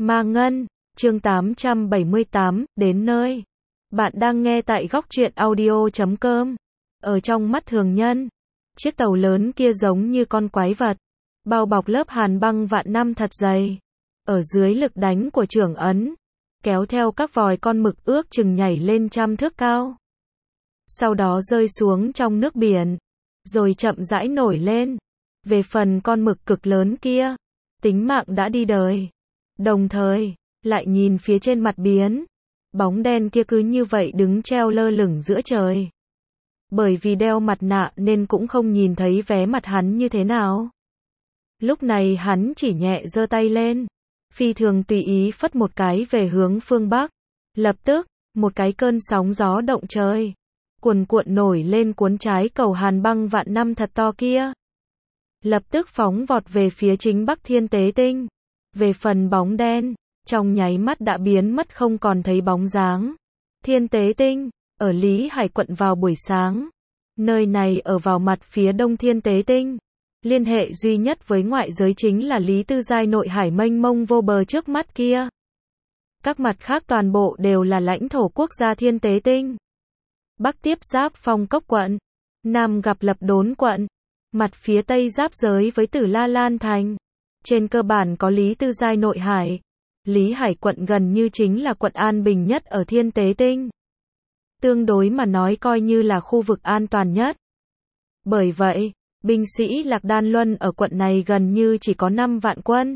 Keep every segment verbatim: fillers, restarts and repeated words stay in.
Ma Ngân, chương tám trăm bảy mươi tám, đến nơi. Bạn đang nghe tại góc truyện audio chấm com. Ở trong mắt thường nhân, chiếc tàu lớn kia giống như con quái vật, bao bọc lớp hàn băng vạn năm thật dày. Ở dưới lực đánh của trưởng ấn, kéo theo các vòi con mực ước chừng nhảy lên trăm thước cao. Sau đó rơi xuống trong nước biển, rồi chậm rãi nổi lên. Về phần con mực cực lớn kia, tính mạng đã đi đời. Đồng thời, lại nhìn phía trên mặt biển, bóng đen kia cứ như vậy đứng treo lơ lửng giữa trời. Bởi vì đeo mặt nạ nên cũng không nhìn thấy vé mặt hắn như thế nào. Lúc này hắn chỉ nhẹ giơ tay lên, phi thường tùy ý phất một cái về hướng phương Bắc. Lập tức, một cái cơn sóng gió động trời, cuồn cuộn nổi lên cuốn trái cầu hàn băng vạn năm thật to kia. Lập tức phóng vọt về phía chính Bắc Thiên Tế Tinh. Về phần bóng đen, trong nháy mắt đã biến mất không còn thấy bóng dáng. Thiên Tế Tinh, ở Lý Hải quận vào buổi sáng. Nơi này ở vào mặt phía đông Thiên Tế Tinh. Liên hệ duy nhất với ngoại giới chính là Lý Tư Giai nội hải mênh mông vô bờ trước mắt kia. Các mặt khác toàn bộ đều là lãnh thổ quốc gia Thiên Tế Tinh. Bắc tiếp giáp Phong Cốc quận, Nam gặp Lập Đốn quận, mặt phía tây giáp giới với Tử La Lan thành. Trên cơ bản có Lý Tư Giai nội hải. Lý Hải quận gần như chính là quận an bình nhất ở Thiên Tế Tinh. Tương đối mà nói coi như là khu vực an toàn nhất. Bởi vậy, binh sĩ Lạc Đan Luân ở quận này gần như chỉ có năm vạn quân.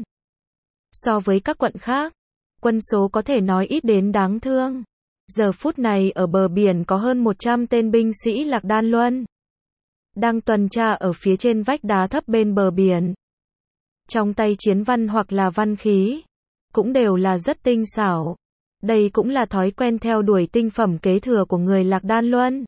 So với các quận khác, quân số có thể nói ít đến đáng thương. Giờ phút này ở bờ biển có hơn một trăm tên binh sĩ Lạc Đan Luân đang tuần tra ở phía trên vách đá thấp bên bờ biển. Trong tay chiến văn hoặc là văn khí, cũng đều là rất tinh xảo. Đây cũng là thói quen theo đuổi tinh phẩm kế thừa của người Lạc Đan Luân.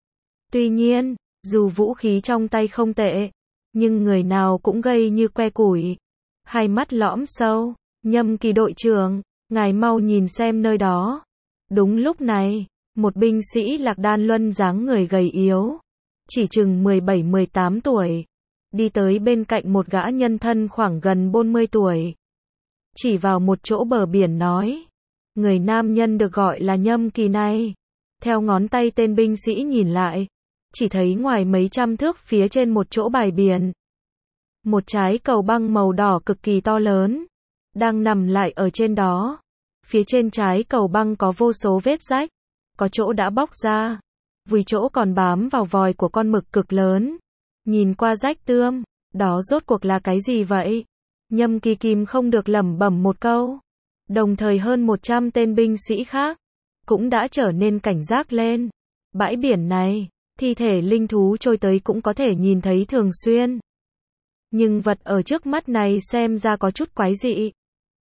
Tuy nhiên, dù vũ khí trong tay không tệ, nhưng người nào cũng gây như que củi. Hai mắt lõm sâu, Nhâm Kỳ đội trưởng, ngài mau nhìn xem nơi đó. Đúng lúc này, một binh sĩ Lạc Đan Luân dáng người gầy yếu, chỉ chừng mười bảy mười tám tuổi, đi tới bên cạnh một gã nhân thân khoảng gần bốn mươi tuổi. Chỉ vào một chỗ bờ biển nói, người nam nhân được gọi là Nhâm Kỳ này. Theo ngón tay tên binh sĩ nhìn lại, chỉ thấy ngoài mấy trăm thước phía trên một chỗ bãi biển, một trái cầu băng màu đỏ cực kỳ to lớn, đang nằm lại ở trên đó. Phía trên trái cầu băng có vô số vết rách, có chỗ đã bóc ra, vùi chỗ còn bám vào vòi của con mực cực lớn. Nhìn qua rách tươm, đó rốt cuộc là cái gì vậy? Nhâm Kỳ kìm không được lẩm bẩm một câu. Đồng thời hơn một trăm tên binh sĩ khác cũng đã trở nên cảnh giác lên. Bãi biển này, thi thể linh thú trôi tới cũng có thể nhìn thấy thường xuyên. Nhưng vật ở trước mắt này xem ra có chút quái dị.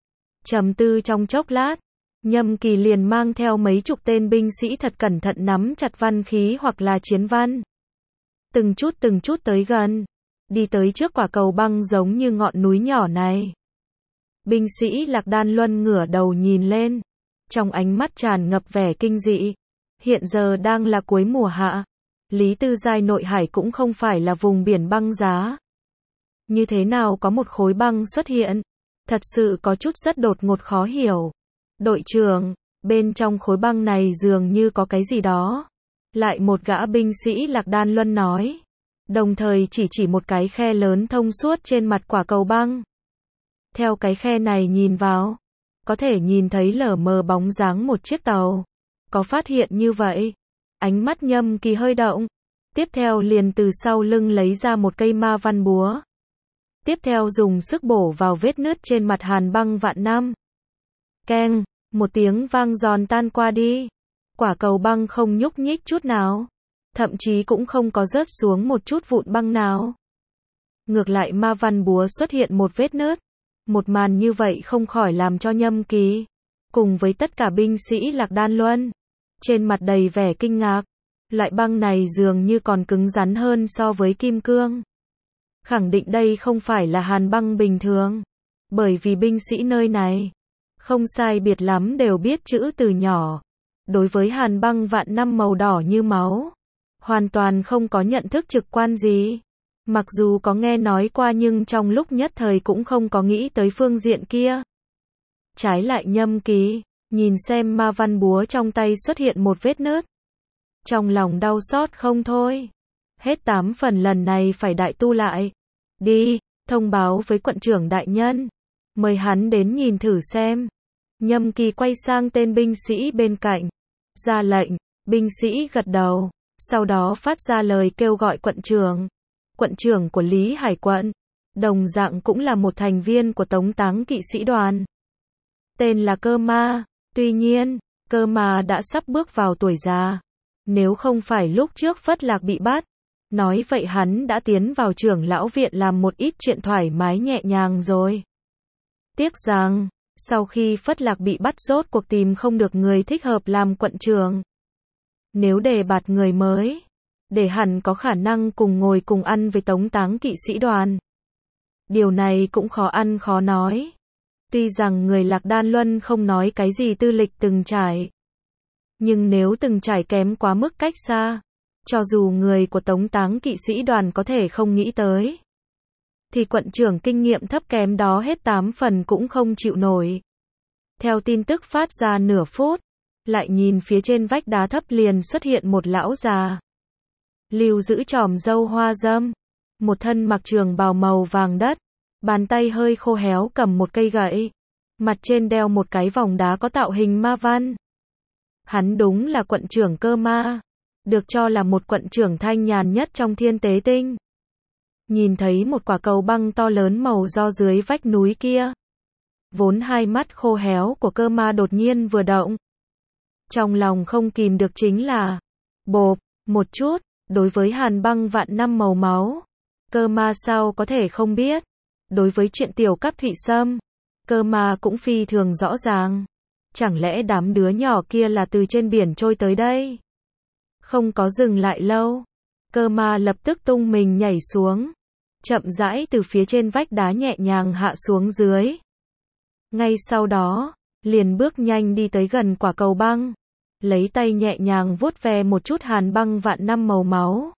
Trầm tư trong chốc lát, Nhâm Kỳ liền mang theo mấy chục tên binh sĩ thật cẩn thận nắm chặt văn khí hoặc là chiến văn. Từng chút từng chút tới gần, đi tới trước quả cầu băng giống như ngọn núi nhỏ này. Binh sĩ Lạc Đan Luân ngửa đầu nhìn lên, trong ánh mắt tràn ngập vẻ kinh dị. Hiện giờ đang là cuối mùa hạ, Lý Tư Giai nội hải cũng không phải là vùng biển băng giá. Như thế nào có một khối băng xuất hiện? Thật sự có chút rất đột ngột khó hiểu. Đội trưởng, bên trong khối băng này dường như có cái gì đó. Lại một gã binh sĩ Lạc Đan Luân nói. Đồng thời chỉ chỉ một cái khe lớn thông suốt trên mặt quả cầu băng. Theo cái khe này nhìn vào, có thể nhìn thấy lờ mờ bóng dáng một chiếc tàu. Có phát hiện như vậy? Ánh mắt Nhâm Kỳ hơi động. Tiếp theo liền từ sau lưng lấy ra một cây ma văn búa. Tiếp theo dùng sức bổ vào vết nứt trên mặt hàn băng vạn năm. Keng, một tiếng vang giòn tan qua đi. Quả cầu băng không nhúc nhích chút nào. Thậm chí cũng không có rớt xuống một chút vụn băng nào. Ngược lại ma văn búa xuất hiện một vết nứt. Một màn như vậy không khỏi làm cho Nhâm Kỳ, cùng với tất cả binh sĩ Lạc Đan Luân, trên mặt đầy vẻ kinh ngạc. Loại băng này dường như còn cứng rắn hơn so với kim cương. Khẳng định đây không phải là hàn băng bình thường. Bởi vì binh sĩ nơi này, không sai biệt lắm đều biết chữ từ nhỏ. Đối với hàn băng vạn năm màu đỏ như máu, hoàn toàn không có nhận thức trực quan gì. Mặc dù có nghe nói qua nhưng trong lúc nhất thời cũng không có nghĩ tới phương diện kia. Trái lại Nhâm Kỳ, nhìn xem ma văn búa trong tay xuất hiện một vết nứt. Trong lòng đau xót không thôi. Hết tám phần lần này phải đại tu lại. Đi, thông báo với quận trưởng đại nhân. Mời hắn đến nhìn thử xem. Nhâm Kỳ quay sang tên binh sĩ bên cạnh. Ra lệnh, binh sĩ gật đầu. Sau đó phát ra lời kêu gọi quận trưởng. Quận trưởng của Lý Hải quận. Đồng dạng cũng là một thành viên của Tống Táng kỵ sĩ đoàn. Tên là Cơ Ma. Tuy nhiên, Cơ Ma đã sắp bước vào tuổi già. Nếu không phải lúc trước Phất Lạc bị bắt, nói vậy hắn đã tiến vào trưởng lão viện làm một ít chuyện thoải mái nhẹ nhàng rồi. Tiếc rằng, sau khi Phất Lạc bị bắt rốt cuộc tìm không được người thích hợp làm quận trưởng. Nếu đề bạt người mới, để hẳn có khả năng cùng ngồi cùng ăn với Tống Táng kỵ sĩ đoàn. Điều này cũng khó ăn khó nói. Tuy rằng người Lạc Đan Luân không nói cái gì tư lịch từng trải. Nhưng nếu từng trải kém quá mức cách xa, cho dù người của Tống Táng kỵ sĩ đoàn có thể không nghĩ tới, thì quận trưởng kinh nghiệm thấp kém đó hết tám phần cũng không chịu nổi. Theo tin tức phát ra nửa phút, lại nhìn phía trên vách đá thấp liền xuất hiện một lão già. Lưu giữ chòm râu hoa râm, một thân mặc trường bào màu vàng đất, bàn tay hơi khô héo cầm một cây gậy, mặt trên đeo một cái vòng đá có tạo hình ma văn. Hắn đúng là quận trưởng Cơ Ma, được cho là một quận trưởng thanh nhàn nhất trong Thiên Tế Tinh. Nhìn thấy một quả cầu băng to lớn màu do dưới vách núi kia, vốn hai mắt khô héo của Cơ Ma đột nhiên vừa động. Trong lòng không kìm được chính là bộp, một chút, đối với hàn băng vạn năm màu máu, Cơ Ma sao có thể không biết. Đối với chuyện tiểu cấp Thụy Sâm, Cơ Ma cũng phi thường rõ ràng. Chẳng lẽ đám đứa nhỏ kia là từ trên biển trôi tới đây? Không có dừng lại lâu, Cơ Ma lập tức tung mình nhảy xuống, chậm rãi từ phía trên vách đá nhẹ nhàng hạ xuống dưới. Ngay sau đó, liền bước nhanh đi tới gần quả cầu băng, lấy tay nhẹ nhàng vuốt ve một chút hàn băng vạn năm màu máu.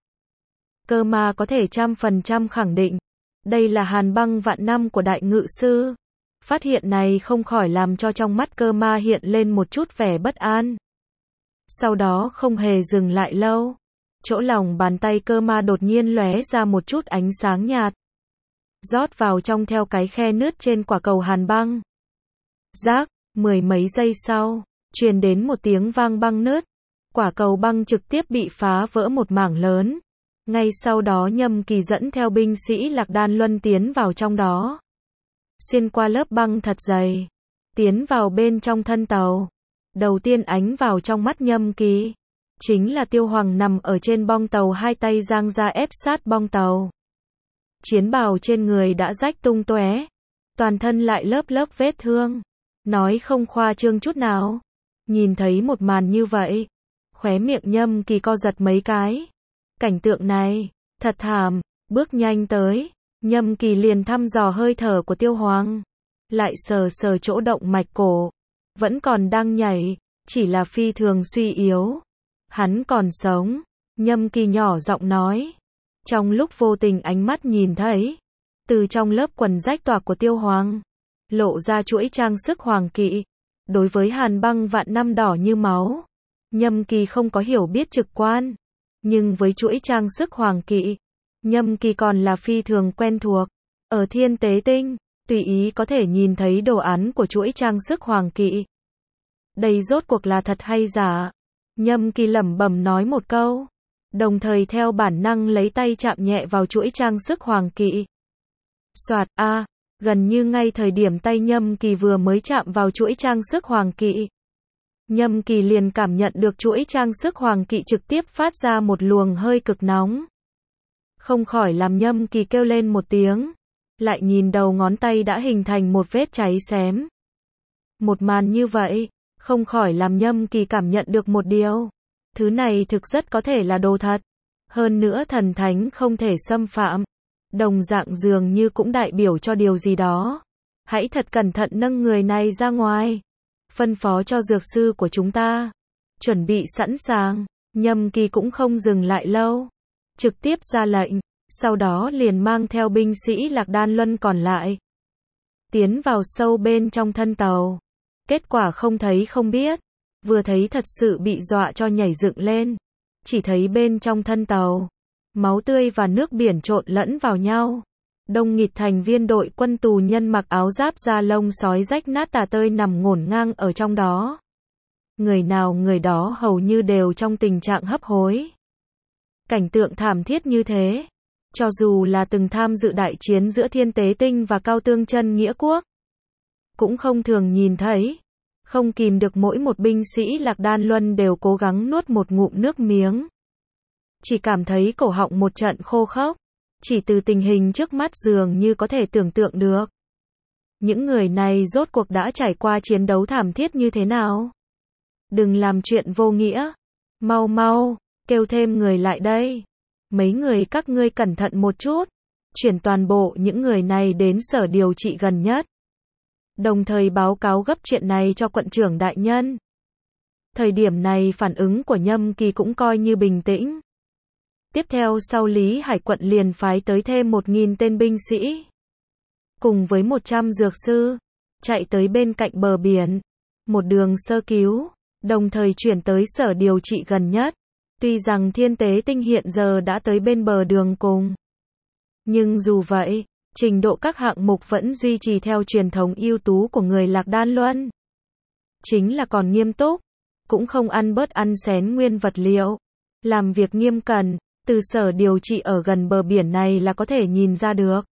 Cơ Ma có thể trăm phần trăm khẳng định, đây là hàn băng vạn năm của đại ngự sư. Phát hiện này không khỏi làm cho trong mắt Cơ Ma hiện lên một chút vẻ bất an. Sau đó không hề dừng lại lâu, chỗ lòng bàn tay Cơ Ma đột nhiên lóe ra một chút ánh sáng nhạt, rót vào trong theo cái khe nứt trên quả cầu hàn băng. Rác, mười mấy giây sau, truyền đến một tiếng vang băng nứt, quả cầu băng trực tiếp bị phá vỡ một mảng lớn. Ngay sau đó Nhâm Kỳ dẫn theo binh sĩ Lạc Đan Luân tiến vào trong đó, xuyên qua lớp băng thật dày, tiến vào bên trong thân tàu. Đầu tiên ánh vào trong mắt Nhâm Kỳ, chính là Tiêu Hoàng nằm ở trên bong tàu, hai tay giang ra ép sát bong tàu. Chiến bào trên người đã rách tung tóe, toàn thân lại lớp lớp vết thương, nói không khoa trương chút nào. Nhìn thấy một màn như vậy, khóe miệng Nhâm Kỳ co giật mấy cái. Cảnh tượng này, thật thảm. Bước nhanh tới, Nhâm Kỳ liền thăm dò hơi thở của Tiêu Hoàng, lại sờ sờ chỗ động mạch cổ, vẫn còn đang nhảy, chỉ là phi thường suy yếu. Hắn còn sống, Nhâm Kỳ nhỏ giọng nói. Trong lúc vô tình ánh mắt nhìn thấy, từ trong lớp quần rách toạc của Tiêu Hoàng, lộ ra chuỗi trang sức hoàng kỵ. Đối với hàn băng vạn năm đỏ như máu, Nhâm Kỳ không có hiểu biết trực quan, nhưng với chuỗi trang sức hoàng kỵ, Nhâm Kỳ còn là phi thường quen thuộc. Ở Thiên Tế Tinh, tùy ý có thể nhìn thấy đồ án của chuỗi trang sức hoàng kỵ. Đây rốt cuộc là thật hay giả? Nhâm Kỳ lẩm bẩm nói một câu, đồng thời theo bản năng lấy tay chạm nhẹ vào chuỗi trang sức hoàng kỵ. Soạt a, gần như ngay thời điểm tay Nhâm Kỳ vừa mới chạm vào chuỗi trang sức hoàng kỵ, Nhâm Kỳ liền cảm nhận được chuỗi trang sức hoàng kỵ trực tiếp phát ra một luồng hơi cực nóng. Không khỏi làm Nhâm Kỳ kêu lên một tiếng, lại nhìn đầu ngón tay đã hình thành một vết cháy xém. Một màn như vậy, không khỏi làm Nhâm Kỳ cảm nhận được một điều, thứ này thực rất có thể là đồ thật, hơn nữa thần thánh không thể xâm phạm. Đồng dạng dường như cũng đại biểu cho điều gì đó. Hãy thật cẩn thận nâng người này ra ngoài, phân phó cho dược sư của chúng ta chuẩn bị sẵn sàng. Nhâm Kỳ cũng không dừng lại lâu, trực tiếp ra lệnh, sau đó liền mang theo binh sĩ Lạc Đan Luân còn lại, tiến vào sâu bên trong thân tàu. Kết quả không thấy không biết. Vừa thấy thật sự bị dọa cho nhảy dựng lên. Chỉ thấy bên trong thân tàu, máu tươi và nước biển trộn lẫn vào nhau. Đông nghịt thành viên đội quân tù nhân mặc áo giáp da lông sói rách nát tả tơi nằm ngổn ngang ở trong đó. Người nào người đó hầu như đều trong tình trạng hấp hối. Cảnh tượng thảm thiết như thế, cho dù là từng tham dự đại chiến giữa Thiên Tế Tinh và Cao Tương Chân Nghĩa Quốc, cũng không thường nhìn thấy. Không kìm được mỗi một binh sĩ Lạc Đan Luân đều cố gắng nuốt một ngụm nước miếng. Chỉ cảm thấy cổ họng một trận khô khốc. Chỉ từ tình hình trước mắt dường như có thể tưởng tượng được. Những người này rốt cuộc đã trải qua chiến đấu thảm thiết như thế nào? Đừng làm chuyện vô nghĩa. Mau mau, kêu thêm người lại đây. Mấy người các ngươi cẩn thận một chút. Chuyển toàn bộ những người này đến sở điều trị gần nhất. Đồng thời báo cáo gấp chuyện này cho quận trưởng đại nhân. Thời điểm này phản ứng của Nhâm Kỳ cũng coi như bình tĩnh. Tiếp theo sau Lý Hải quận liền phái tới thêm một nghìn tên binh sĩ. Cùng với một trăm dược sư. Chạy tới bên cạnh bờ biển. Một đường sơ cứu. Đồng thời chuyển tới sở điều trị gần nhất. Tuy rằng Thiên Tế Tinh hiện giờ đã tới bên bờ đường cùng. Nhưng dù vậy, trình độ các hạng mục vẫn duy trì theo truyền thống ưu tú của người Lạc Đan Luân. Chính là còn nghiêm túc. Cũng không ăn bớt ăn xén nguyên vật liệu. Làm việc nghiêm cẩn. Từ sở điều trị ở gần bờ biển này là có thể nhìn ra được.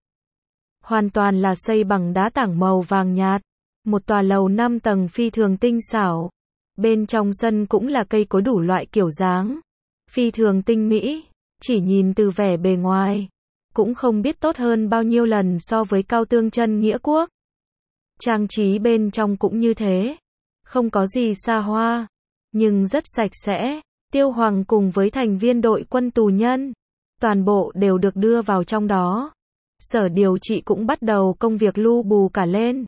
Hoàn toàn là xây bằng đá tảng màu vàng nhạt. Một tòa lầu năm tầng phi thường tinh xảo. Bên trong sân cũng là cây cối đủ loại kiểu dáng. Phi thường tinh mỹ. Chỉ nhìn từ vẻ bề ngoài. Cũng không biết tốt hơn bao nhiêu lần so với Cao Tương Chân Nghĩa Quốc. Trang trí bên trong cũng như thế. Không có gì xa hoa. Nhưng rất sạch sẽ. Tiêu Hoàng cùng với thành viên đội quân tù nhân, toàn bộ đều được đưa vào trong đó. Sở điều trị cũng bắt đầu công việc lu bù cả lên.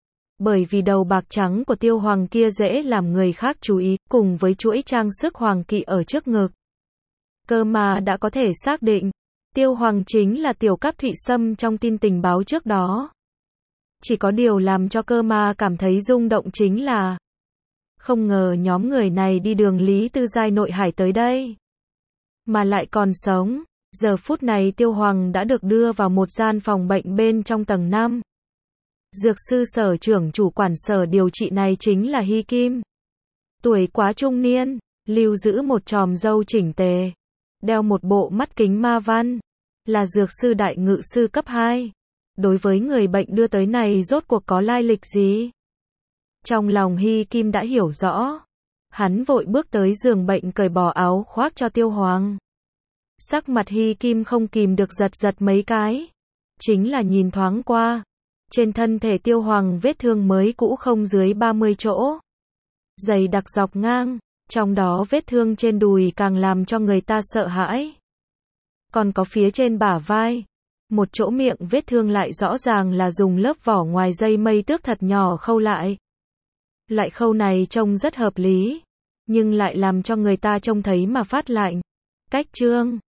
Bởi vì đầu bạc trắng của Tiêu Hoàng kia dễ làm người khác chú ý, cùng với chuỗi trang sức hoàng kỵ ở trước ngực. Cơ mà đã có thể xác định, Tiêu Hoàng chính là Tiểu Cáp Thụy Sâm trong tin tình báo trước đó. Chỉ có điều làm cho Cơ mà cảm thấy rung động chính là không ngờ nhóm người này đi đường Lý Tư Giai nội hải tới đây. Mà lại còn sống. Giờ phút này Tiêu Hoàng đã được đưa vào một gian phòng bệnh bên trong tầng năm. Dược sư sở trưởng chủ quản sở điều trị này chính là Hy Kim. Tuổi quá trung niên, lưu giữ một chòm râu chỉnh tề. Đeo một bộ mắt kính ma văn. Là dược sư đại ngự sư cấp hai. Đối với người bệnh đưa tới này rốt cuộc có lai lịch gì? Trong lòng Hy Kim đã hiểu rõ. Hắn vội bước tới giường bệnh cởi bỏ áo khoác cho Tiêu Hoàng. Sắc mặt Hy Kim không kìm được giật giật mấy cái. Chính là nhìn thoáng qua. Trên thân thể Tiêu Hoàng vết thương mới cũ không dưới ba mươi chỗ. Dày đặc dọc ngang. Trong đó vết thương trên đùi càng làm cho người ta sợ hãi. Còn có phía trên bả vai. Một chỗ miệng vết thương lại rõ ràng là dùng lớp vỏ ngoài dây mây tước thật nhỏ khâu lại. Loại khâu này trông rất hợp lý, nhưng lại làm cho người ta trông thấy mà phát lạnh. Cách chương